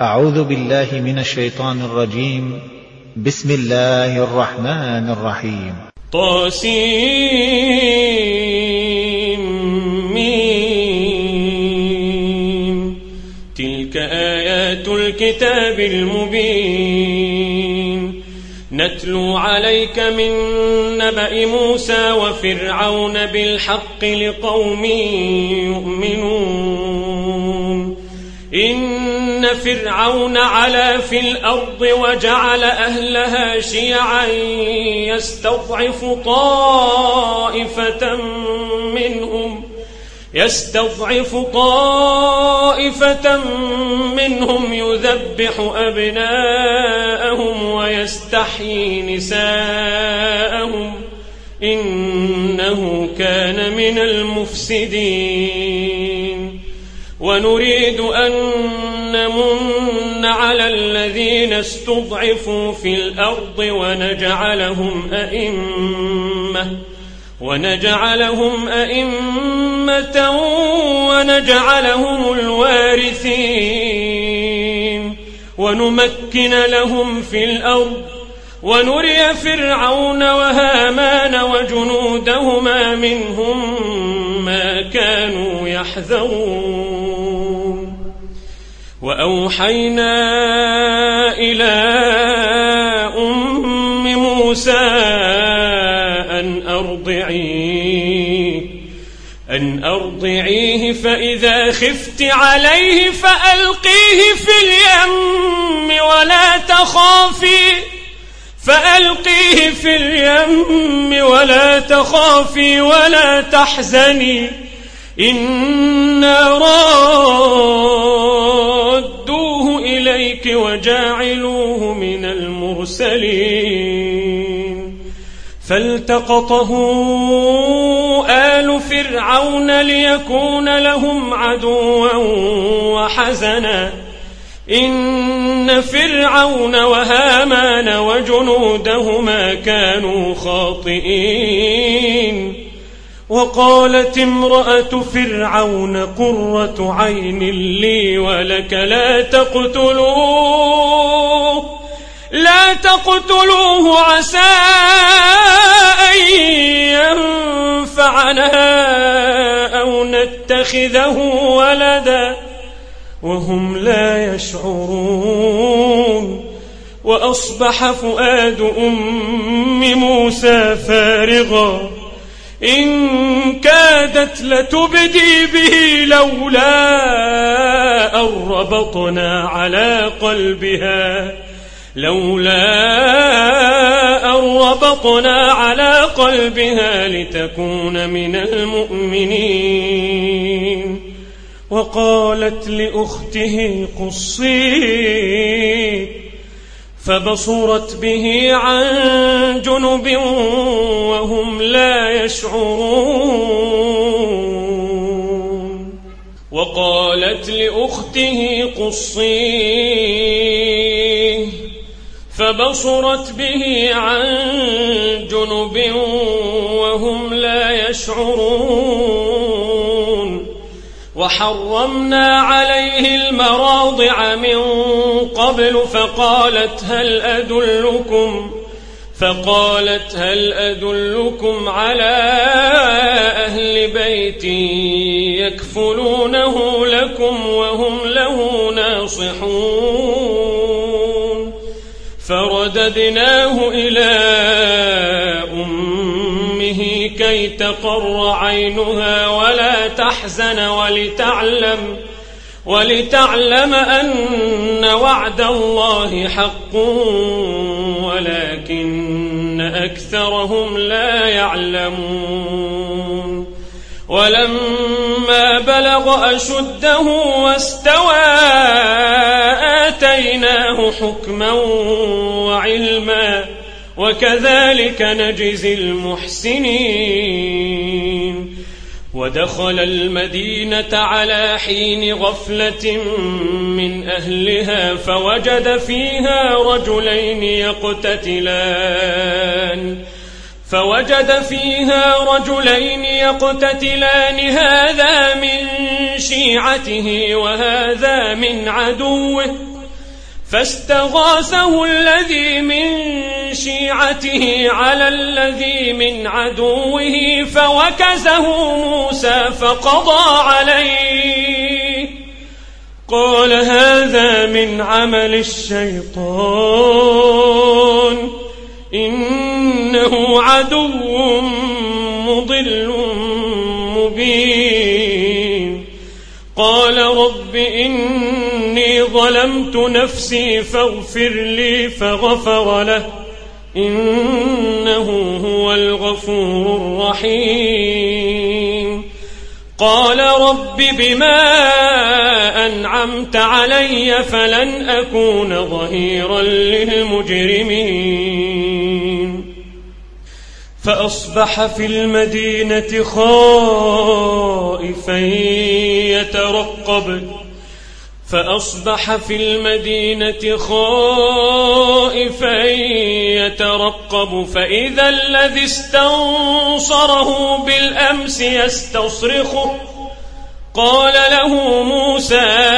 أعوذ بالله من الشيطان الرجيم. بسم الله الرحمن الرحيم. طاسيم. تلك آيات الكتاب المبين نتلو عليك من نبأ موسى وفرعون بالحق لقوم يؤمنون. إن فرعون علا في الأرض وجعل أهلها شيعا يستضعف طائفة منهم يذبح أبناءهم ويستحيي نساءهم إنه كان من المفسدين. ونريد أن نمن على الذين استضعفوا في الأرض ونجعلهم أئمة ونجعلهم الوارثين ونمكن لهم في الأرض ونري فرعون وهامان وجنودهما منهم ما كانوا يحذرون. وأوحينا إلى أم موسى أن أرضعيه فإذا خفت عليه فألقيه في اليم ولا تخافي ولا تحزني إنا رادوه إليك وجاعلوه من المرسلين. فالتقطه آل فرعون ليكون لهم عدوا وحزنا إن فرعون وهامان وجنودهما كانوا خاطئين. وقالت امرأة فرعون قرة عين لي ولك لا تقتلوه عسى أن ينفعنا أو نتخذه ولدا وهم لا يشعرون. وأصبح فؤاد أم موسى فارغا إن كادت لتبدي به لولا أن ربطنا على قلبها لتكون من المؤمنين. وقالت لأخته قصيه فبصرت به عن جنب وهم لا يشعرون. وقالت لأخته قصيه فبصرت به عن جنب وهم لا يشعرون. وحرمنا عليه المراضع من قبل فقالت هل أدلكم على أهل بيت يكفلونه لكم وهم له ناصحون. فرددناه إلى أمه كي تقر عينها ولا تحزن ولتعلم أن وعد الله حق ولكن أكثرهم لا يعلمون. ولما بلغ أشده واستوى آتيناه حكما وعلما وكذلك نجزي المحسنين. ودخل المدينة على حين غفلة من أهلها فوجد فيها رجلين يقتتلان هذا من شيعته وهذا من عدوه فاستغاثه الذي من شيعته على الذي من عدوه فوكزه موسى فقضى عليه قال هذا من عمل الشيطان إنه عدو مضل مبين قال رب إني ظلمت نفسي فاغفر لي فغفر له إنه هو الغفور الرحيم قال رب بما أنعمت علي فلن أكون ظهيرا للمجرمين فأصبح في المدينة خائفا يترقب فإذا الذي استنصره بالأمس يستصرخه قال له موسى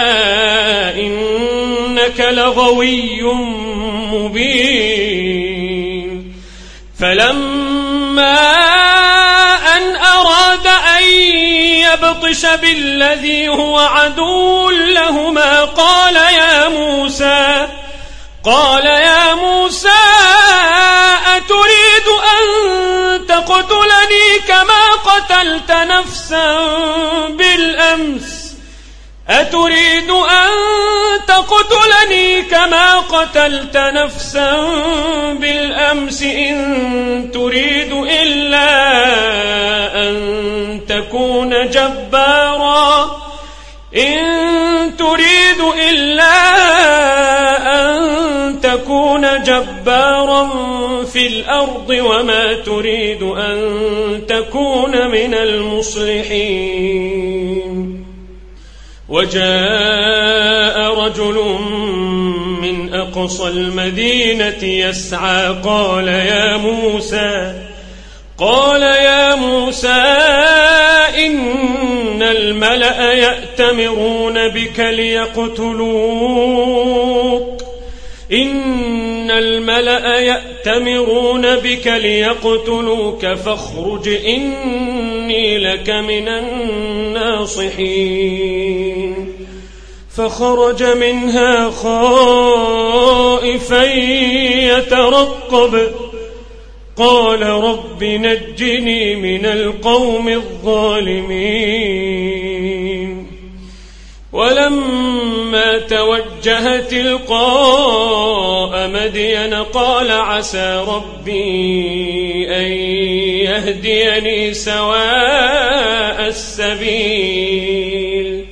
إنك لغوي مبين فلما أن أراد أن يبطش بالذي هو عدو لهما قال يا موسى أتريد أن تقتلني كما قتلت نفسا بالأمس إن تريد إلا أن تكون جبارا في الأرض وما تريد أن تكون من المصلحين وجاء رجل من أقصى المدينة يسعى قال يا موسى إن الملأ يأتمرون بك ليقتلوك فاخرج إني لك من الناصحين فخرج منها خائفا يترقب قال رب نجني من القوم الظالمين ولما توجه تلقاء مدين قال عسى ربي أن يهديني سواء السبيل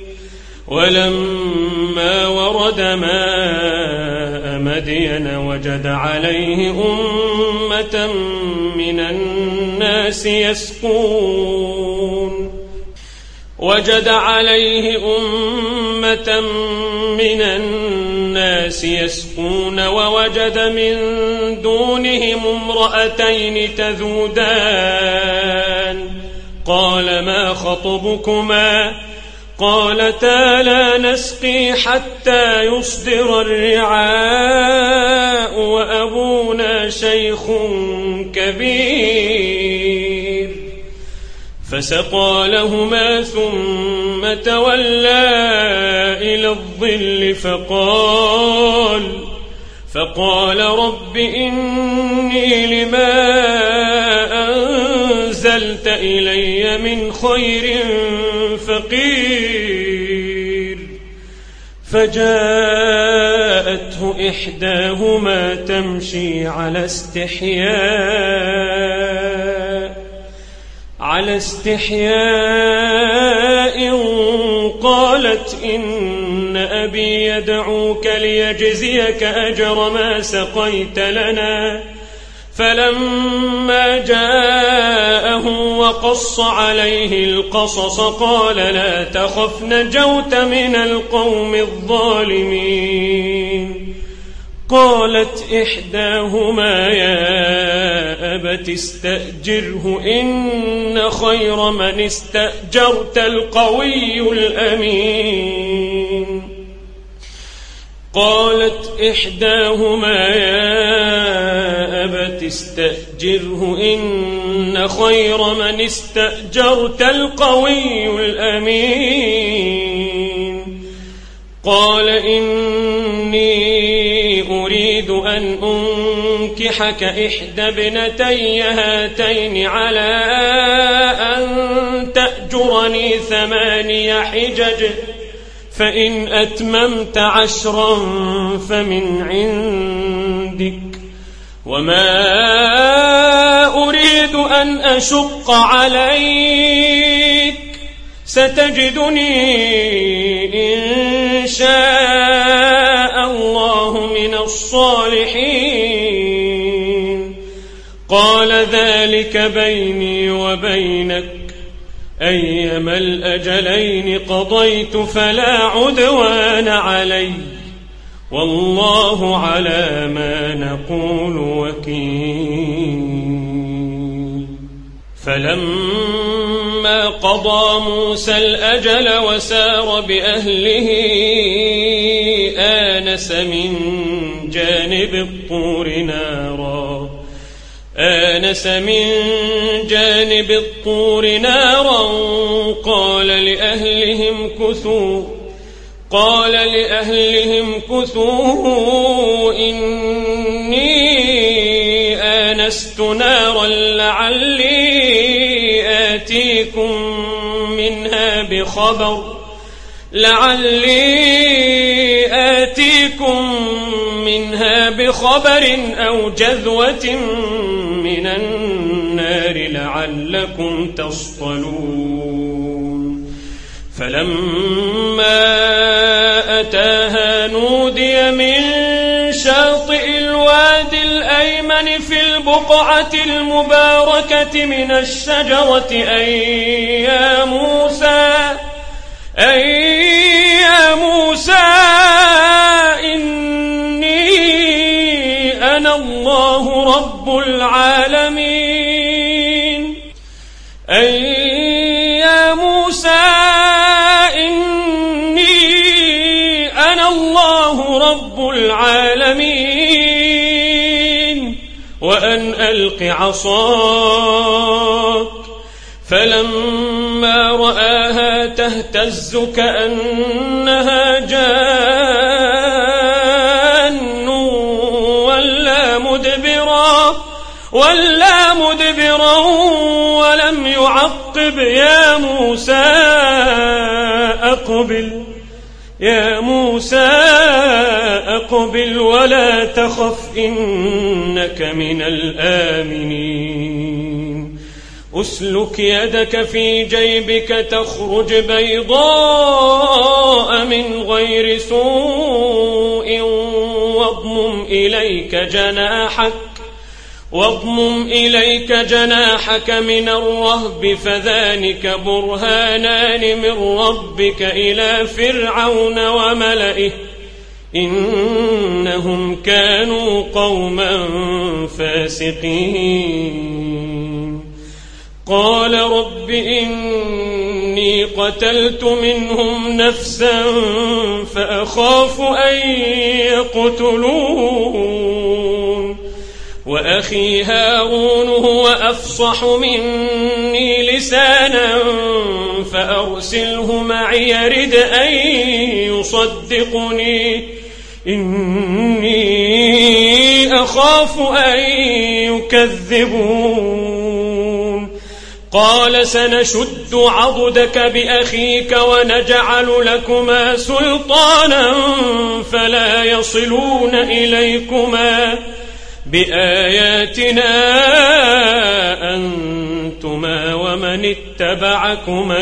ولما ورد ماء مدين وجد عليه أمة من الناس يسقون ووجد من دونهم امرأتين تذودان قال ما خطبكما قالتا لا نسقي حتى يصدر الرعاء وأبونا شيخ كبير فسقى لهما ثم تولى إلى الظل فقال رب إني لما أنزلت إلي من خير فقير فجاءته إحداهما تمشي على استحياء قالت إن أبي يدعوك ليجزيك أجر ما سقيت لنا فلما جاءه وقص عليه القصص قال لا تخف نجوت من القوم الظالمين قالت إحداهما يا أبت استأجره إن خير من استأجرت القوي الأمين قالت إحداهما يا أبت استأجره إن خير من استأجرت القوي الأمين قال إني أريد أن أنكحك إحدى ابنتي هاتين على أن تأجرني 8 حجج فإن أتممت 10 فمن عندك وما أريد أن أشق عليك ستجدني إن شاء الله من الصالحين قال ذلك بيني وبينك أيما الأجلين قضيت فلا عدوان علي والله على ما نقول وكيل فلما قضى موسى الأجل وسار بأهله آنس من جانب الطور نارا قال لأهلهم كثوا إني آنست نارا لعلي آتيكم منها بخبر أو جذوة من النار لعلكم تصطلون فلما أتاها نودي من شاطئ الوادي الأيمن في البقعة المباركة من الشجرة أي يا موسى إني أنا الله رب العالمين يا موسى إني أنا الله رب العالمين وأن ألق عصاك فلما رآها تهتز كأنها جان ولا مدبرا ولم يعقب يا موسى أقبل ولا تخف إنك من الآمنين أسلك يدك في جيبك تخرج بيضاء من غير سوء واضمم إليك جناحك من الرهب فذلك برهانان من ربك إلى فرعون وملئه إنهم كانوا قوما فاسقين قال رب إني قتلت منهم نفسا فأخاف أن يقتلون وأخي هارون هو أفصح مني لسانا فأرسله معي يرد أن يصدقني إني أخاف أن يكذبون قال سنشد عضدك بأخيك ونجعل لكما سلطانا فلا يصلون إليكما بآياتنا أنتما ومن اتبعكما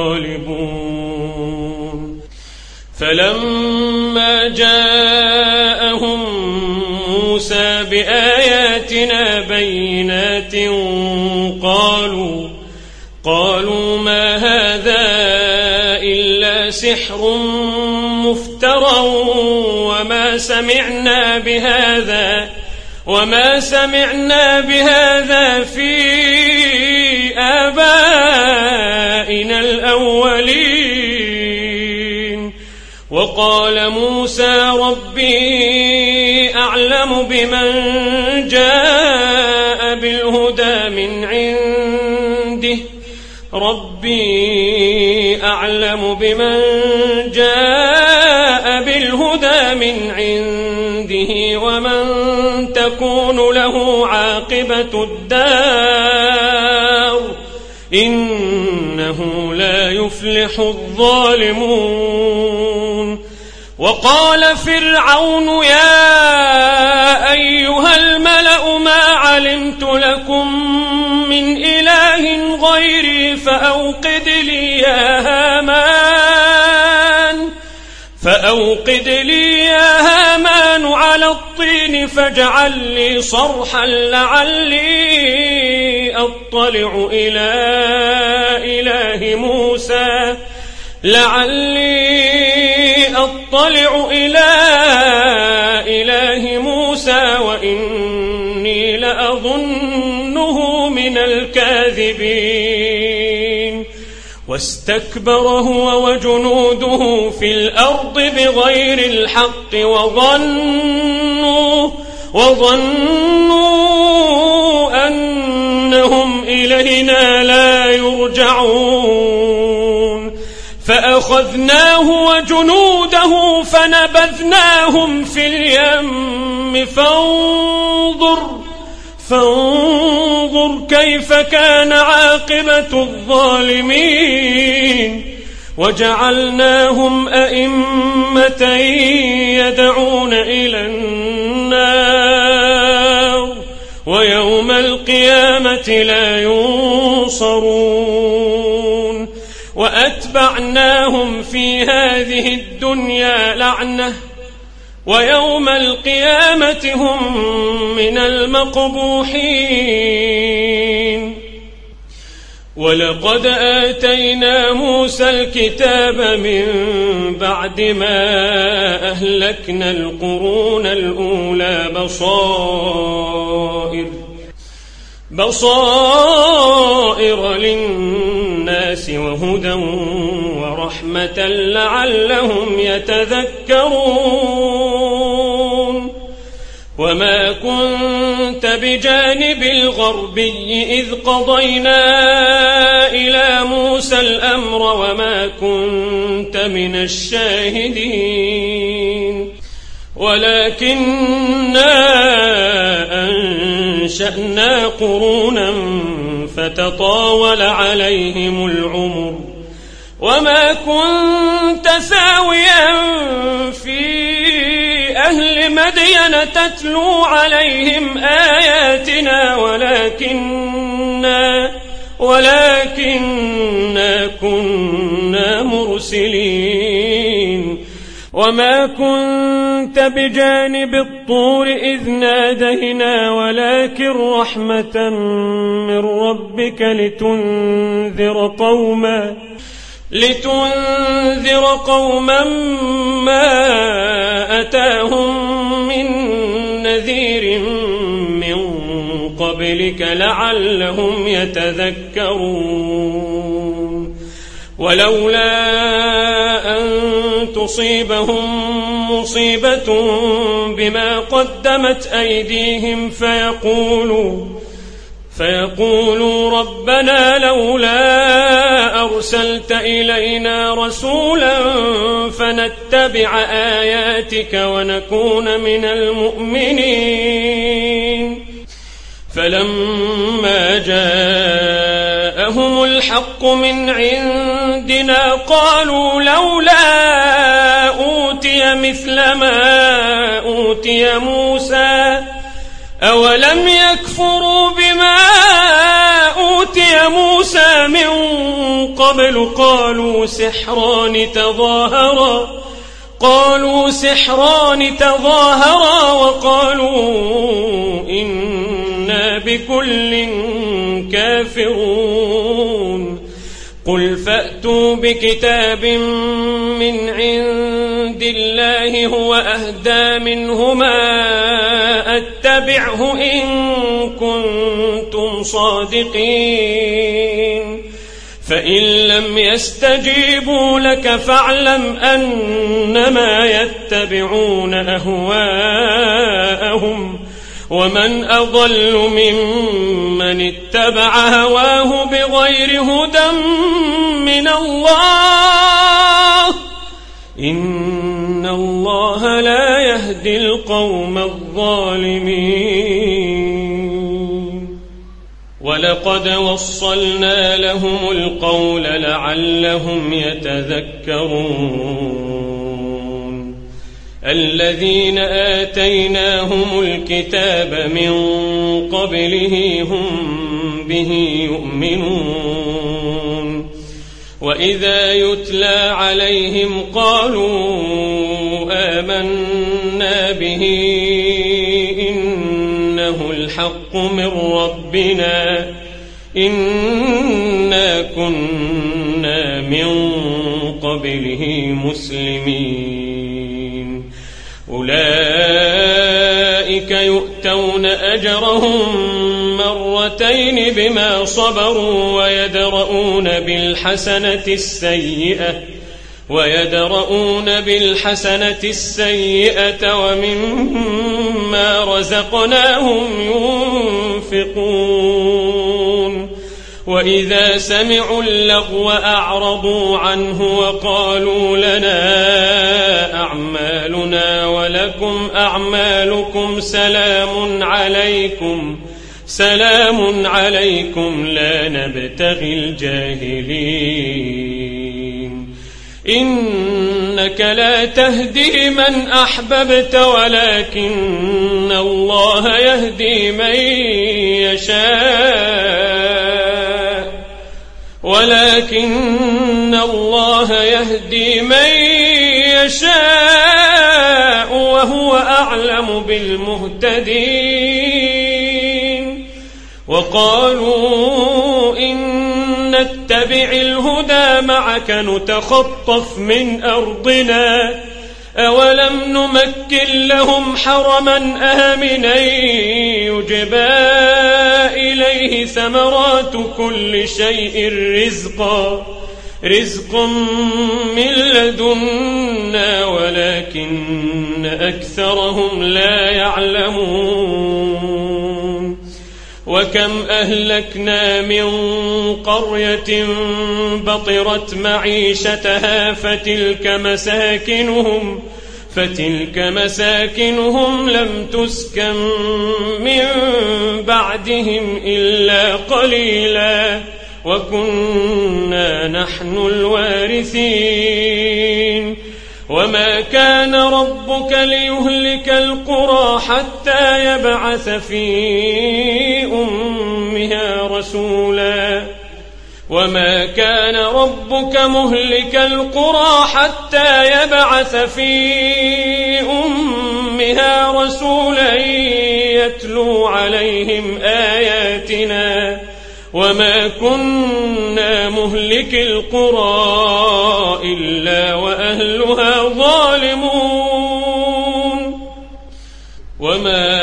الغالبون فلما جاءهم موسى بآياتنا بينات قالوا ما هذا إلا سحر مفترى وما سمعنا بهذا في آبائنا الأولين وقال موسى ربي أعلم بمن جاء بالهدى من عنده ومن تكون له عاقبة الدار إنه لا يفلح الظالمون. وقال فرعون يا أيها الملأ ما علمت لكم من إله غيري فأوقد لي يا هامان على الطين فاجعل لي صرحا لعلي أطلع إلى إله موسى وإني لأظنه من الكاذبين. واستكبر هو وجنوده في الأرض بغير الحق وظنوا أنهم إلينا لا يرجعون. فأخذناه وجنوده فنبذناهم في اليم فانظر كيف كان عاقبة الظالمين. وجعلناهم أئمة يدعون إلى النار ويوم القيامة لا ينصرون. وأتبعناهم في هذه الدنيا لعنة ويوم القيامة هم من المقبوحين. ولقد آتينا موسى الكتاب من بعد ما أهلكنا القرون الأولى بصائر للناس وهدى ورحمة لعلهم يتذكرون. وما كنت بجانب الغربي إذ قضينا إلى موسى الأمر وما كنت من الشاهدين ولكننا أنشأنا قرونا فتطاول عليهم العمر وما كنت ثاويا في أهل مدين تتلو عليهم آياتنا ولكننا كنا مرسلين. وما كنت بجانب الطور إذ نادينا ولكن رحمة من ربك لتنذر قوما ما أتاهم من نذير من قبلك لعلهم يتذكرون. ولولا أن تصيبهم مصيبة بما قدمت أيديهم فيقولوا ربنا لولا أرسلت إلينا رسولا فنتبع آياتك ونكون من المؤمنين. فلما جاءهم الحق من عندنا قالوا لولا أوتي مثل ما أوتي موسى أولم يكفروا بما أوتي موسى من قبل قالوا سحران تظاهرا وقالوا إنا بكل كافرون. قل فأتوا بكتاب من عند الله هو أهدى منهما أتبعه إن كنتم صادقين. فإن لم يستجيبوا لك فاعلم أنما يتبعون أهواءهم ومن أضل ممن اتبع هواه بغير هدى من الله إن الله لا يهدي القوم الظالمين ولقد وصلنا لهم القول لعلهم يتذكرون الذين آتيناهم الكتاب من قبله هم به يؤمنون وإذا يتلى عليهم قالوا آمنا به إنه الحق من ربنا إنا كنا من قبله مسلمين أولئك يؤتون أجرهم مرتين بما صبروا ويدرؤون بالحسنة السيئة ومما رزقناهم ينفقون وإذا سمعوا اللغو أعرضوا عنه وقالوا لنا أعمالنا ولكم أعمالكم سلام عليكم لا نبتغي الجاهلين إنك لا تهدي من أحببت ولكن الله يهدي من يشاء وهو أعلم بالمهتدين وقالوا إن نتبع الهدى معك نتخطف من أرضنا أولم نمكن لهم حرما آمنا يجبى إليه ثمرات كل شيء رزقا من لدنا ولكن أكثرهم لا يعلمون وكم أهلكنا من قرية بطرت معيشتها فتلك مساكنهم لم تسكن من بعدهم إلا قليلا وكنا نحن الوارثين وما كان ربك ليهلك القرى حتى يبعث في أمها رسولا وما كان ربك مهلك القرى حتى يبعث في أمها رسولا يتلو عليهم آياتنا وما كنا مهلك القرى إلا وأهلها ظالمون وما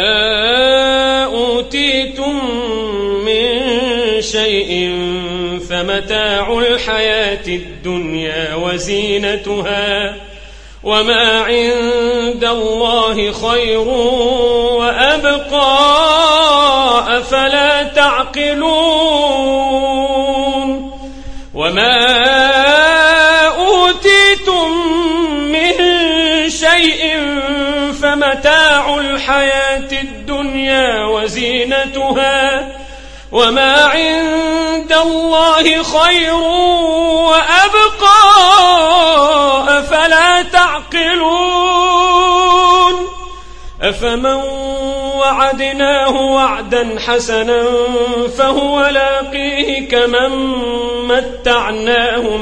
أوتيتم من شيء فمتاع الحياة الدنيا وزينتها وما عند الله خير وأبقى أفلا تعقلون وما أوتيتم من شيء فمتاع الحياة الدنيا وزينتها وما عند الله خير وأبقى أفلا تعقلون أفمن وعدناه وعدا حسنا فهو لاقيه كمن متعناه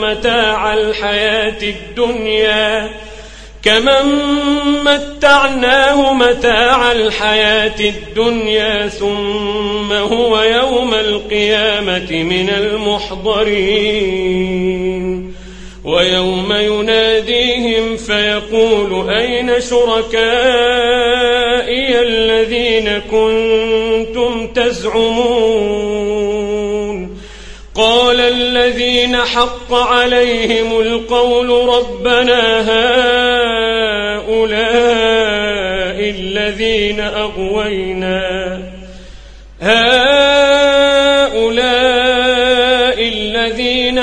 متاع الحياة الدنيا ثم هو يوم القيامة من المحضرين ويوم يناديهم فيقول أين شركائي الذين كنتم تزعمون قال الذين الذين حق عليهم القول ربنا هؤلاء الذين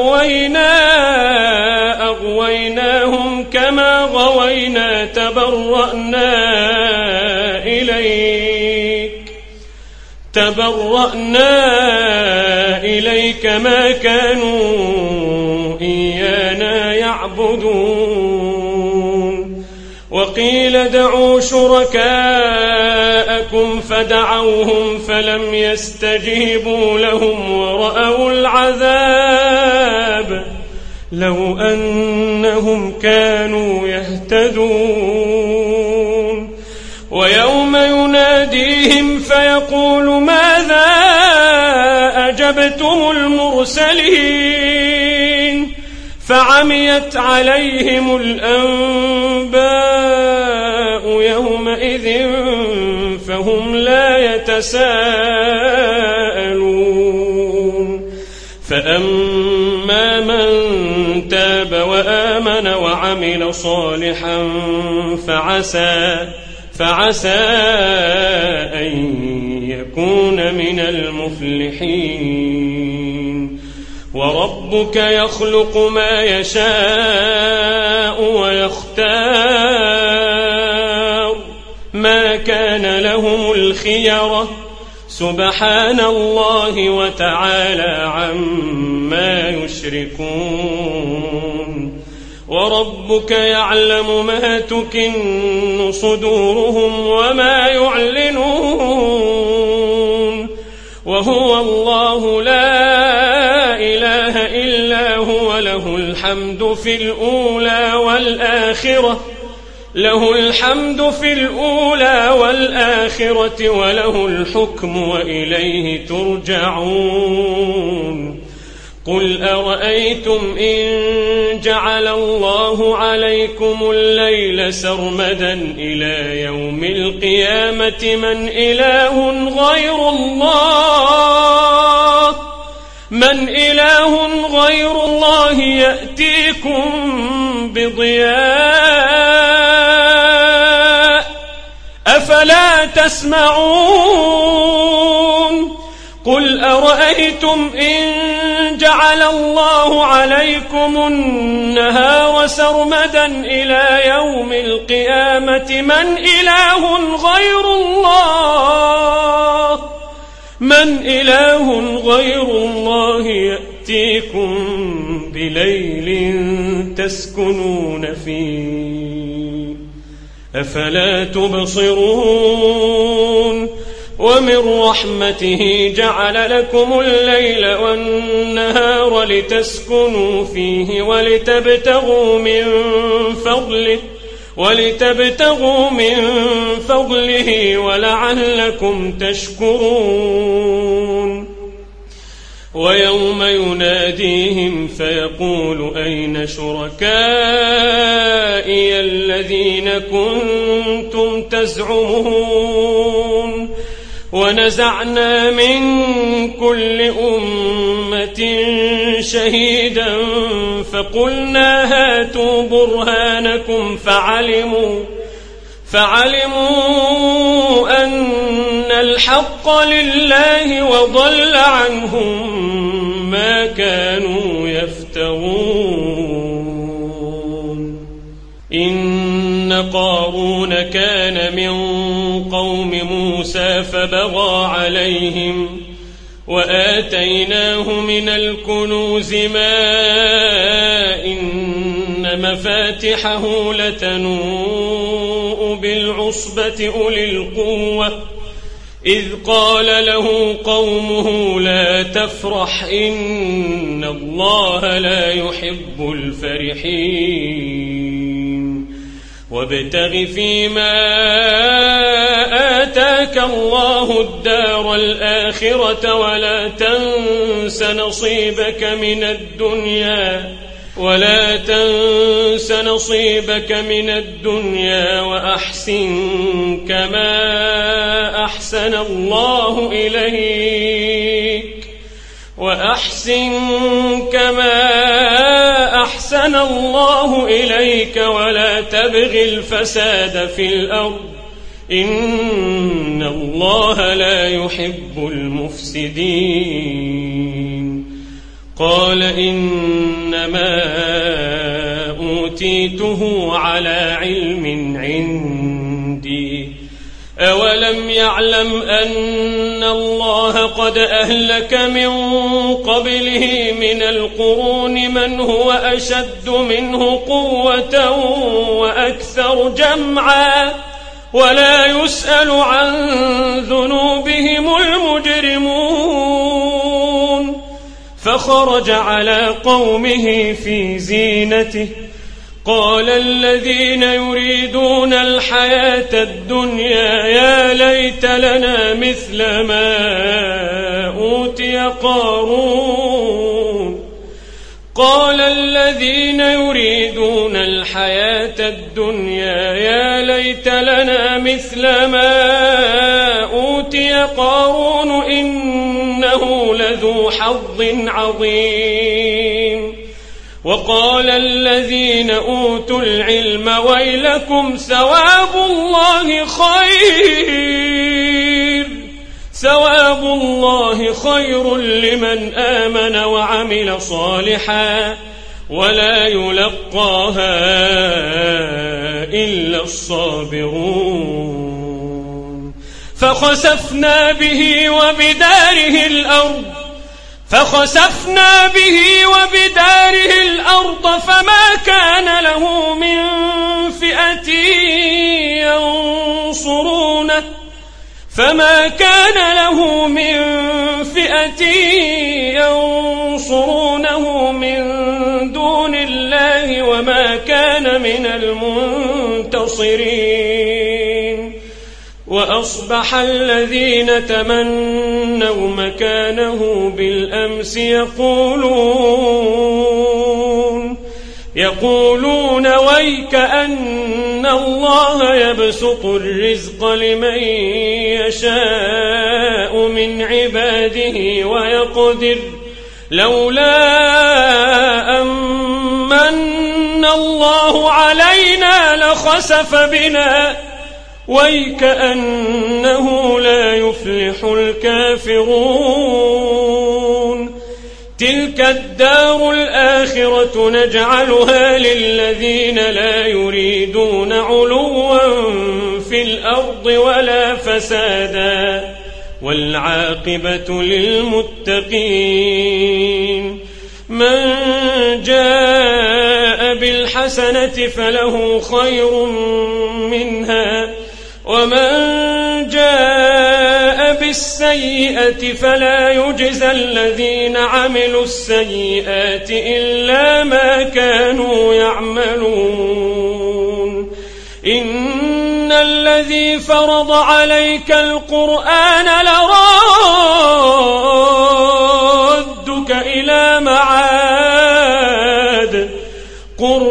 أغويناهم كما غوينا تبرأنا إليك ما كانوا إيانا يعبدون وقيل ادعوا شركاءكم فدعوهم فلم يستجيبوا لهم ورأوا العذاب لو أنهم كانوا يهتدون ويوم يناديهم فيقول ماذا أجبتم المرسلين فعميت عليهم الأنباء يومئذ فهم لا يتساءلون فأما من تاب وآمن وعمل صالحا فعسى أن يكون من المفلحين وربك يخلق ما يشاء ويختار ما كان لهم الخيرة سبحان الله وتعالى عما يشركون وربك يعلم ما تكن صدورهم وما يعلنون وهو الله لا إله إلا هو له الحمد في الأولى والآخرة وله الحكم وإليه ترجعون قل أرأيتم إن جعل الله عليكم الليل سرمدا إلى يوم القيامة من إله غير الله يأتيكم بضياء أفلا تسمعون قل أرأيتم إن جعل الله عليكم النهار سرمدا إلى يوم القيامة من إله غير الله يأتيكم بليل تسكنون فيه أفلا تبصرون ومن رحمته جعل لكم الليل والنهار لتسكنوا فيه ولتبتغوا من فضله ولعلكم تشكرون ويوم يناديهم فيقول أين شركائي الذين كنتم تزعمون ونزعنا من كل أمة شهيدا فقلنا هاتوا برهانكم فعلموا أن الحق لله وضل عنهم ما كانوا يفترون إن قارون كان من قوم موسى فبغى عليهم وآتيناه من الكنوز ما إن مفاتحه لتنوء بالعصبة أولي القوة إذ قال له قومه لا تفرح إن الله لا يحب الفرحين وابتغ فيما آتاك الله الدار الآخرة ولا تنس نصيبك من الدنيا وأحسن كما أحسن الله إليك وأحسن كما أحسن الله إليك ولا تبغ الفساد في الأرض إن الله لا يحب المفسدين. قال إنما أوتيته على علم عندي أولم يعلم أن الله قد أهلك من قبله من القرون من هو أشد منه قوة وأكثر جمعا ولا يسأل عن ذنوبهم المجرمون. فخرج على قومه في زينته قال الذين يريدون الحياة الدنيا يا ليت لنا مثل ما أوتي قارون. قال الذين يريدون الحياة الدنيا يا ليت لنا مثل ما أوتي قارون إنه لذو حظ عظيم. وقال الذين أوتوا العلم ويلكم ثواب الله خير لمن آمن وعمل صالحا ولا يلقاها إلا الصابرون. فخسفنا به وبداره الأرض فما كان له من فئة ينصرونه من دون الله وما كان من المنتصرين. وأصبح الذين تمنوا مكانه بالأمس يقولون ويك أن الله يبسط الرزق لمن يشاء من عباده ويقدر لولا أمن الله علينا لخسف بنا ويكأنه لا يفلح الكافرون. تلك الدار الآخرة نجعلها للذين لا يريدون علوا في الأرض ولا فسادا والعاقبة للمتقين. من جاء بالحسنة فله خير منها ومن جاء بالسيئة فلا يجزى الذين عملوا السيئات إلا ما كانوا يعملون. إن الذي فرض عليك القرآن لرادك إلى معاد قل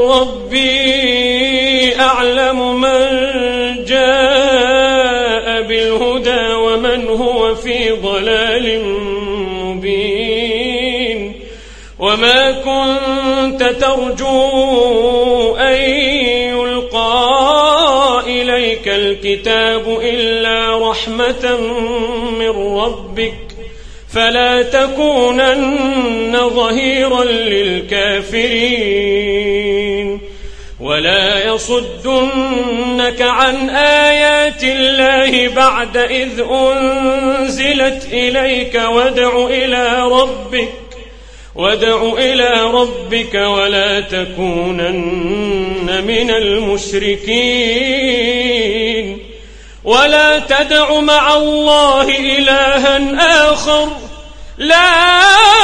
ربي أعلم من جاء بالهدى ومن هو في ضلال مبين. وما كنت ترجو أن يلقى إليك الكتاب إلا رحمة من ربك فلا تكونن ظهيرا للكافرين. ولا يصدنك عن آيات الله بعد إذ أنزلت إليك وادع إلى ربك ولا تكونن من المشركين. ولا تدع مع الله إلها آخر لا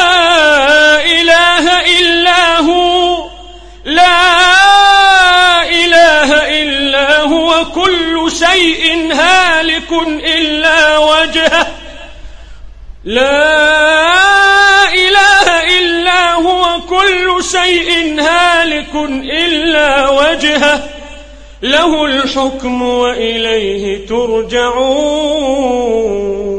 إله إلا هو كل شيء هالك إلا وجهه له الحكم وإليه ترجعون.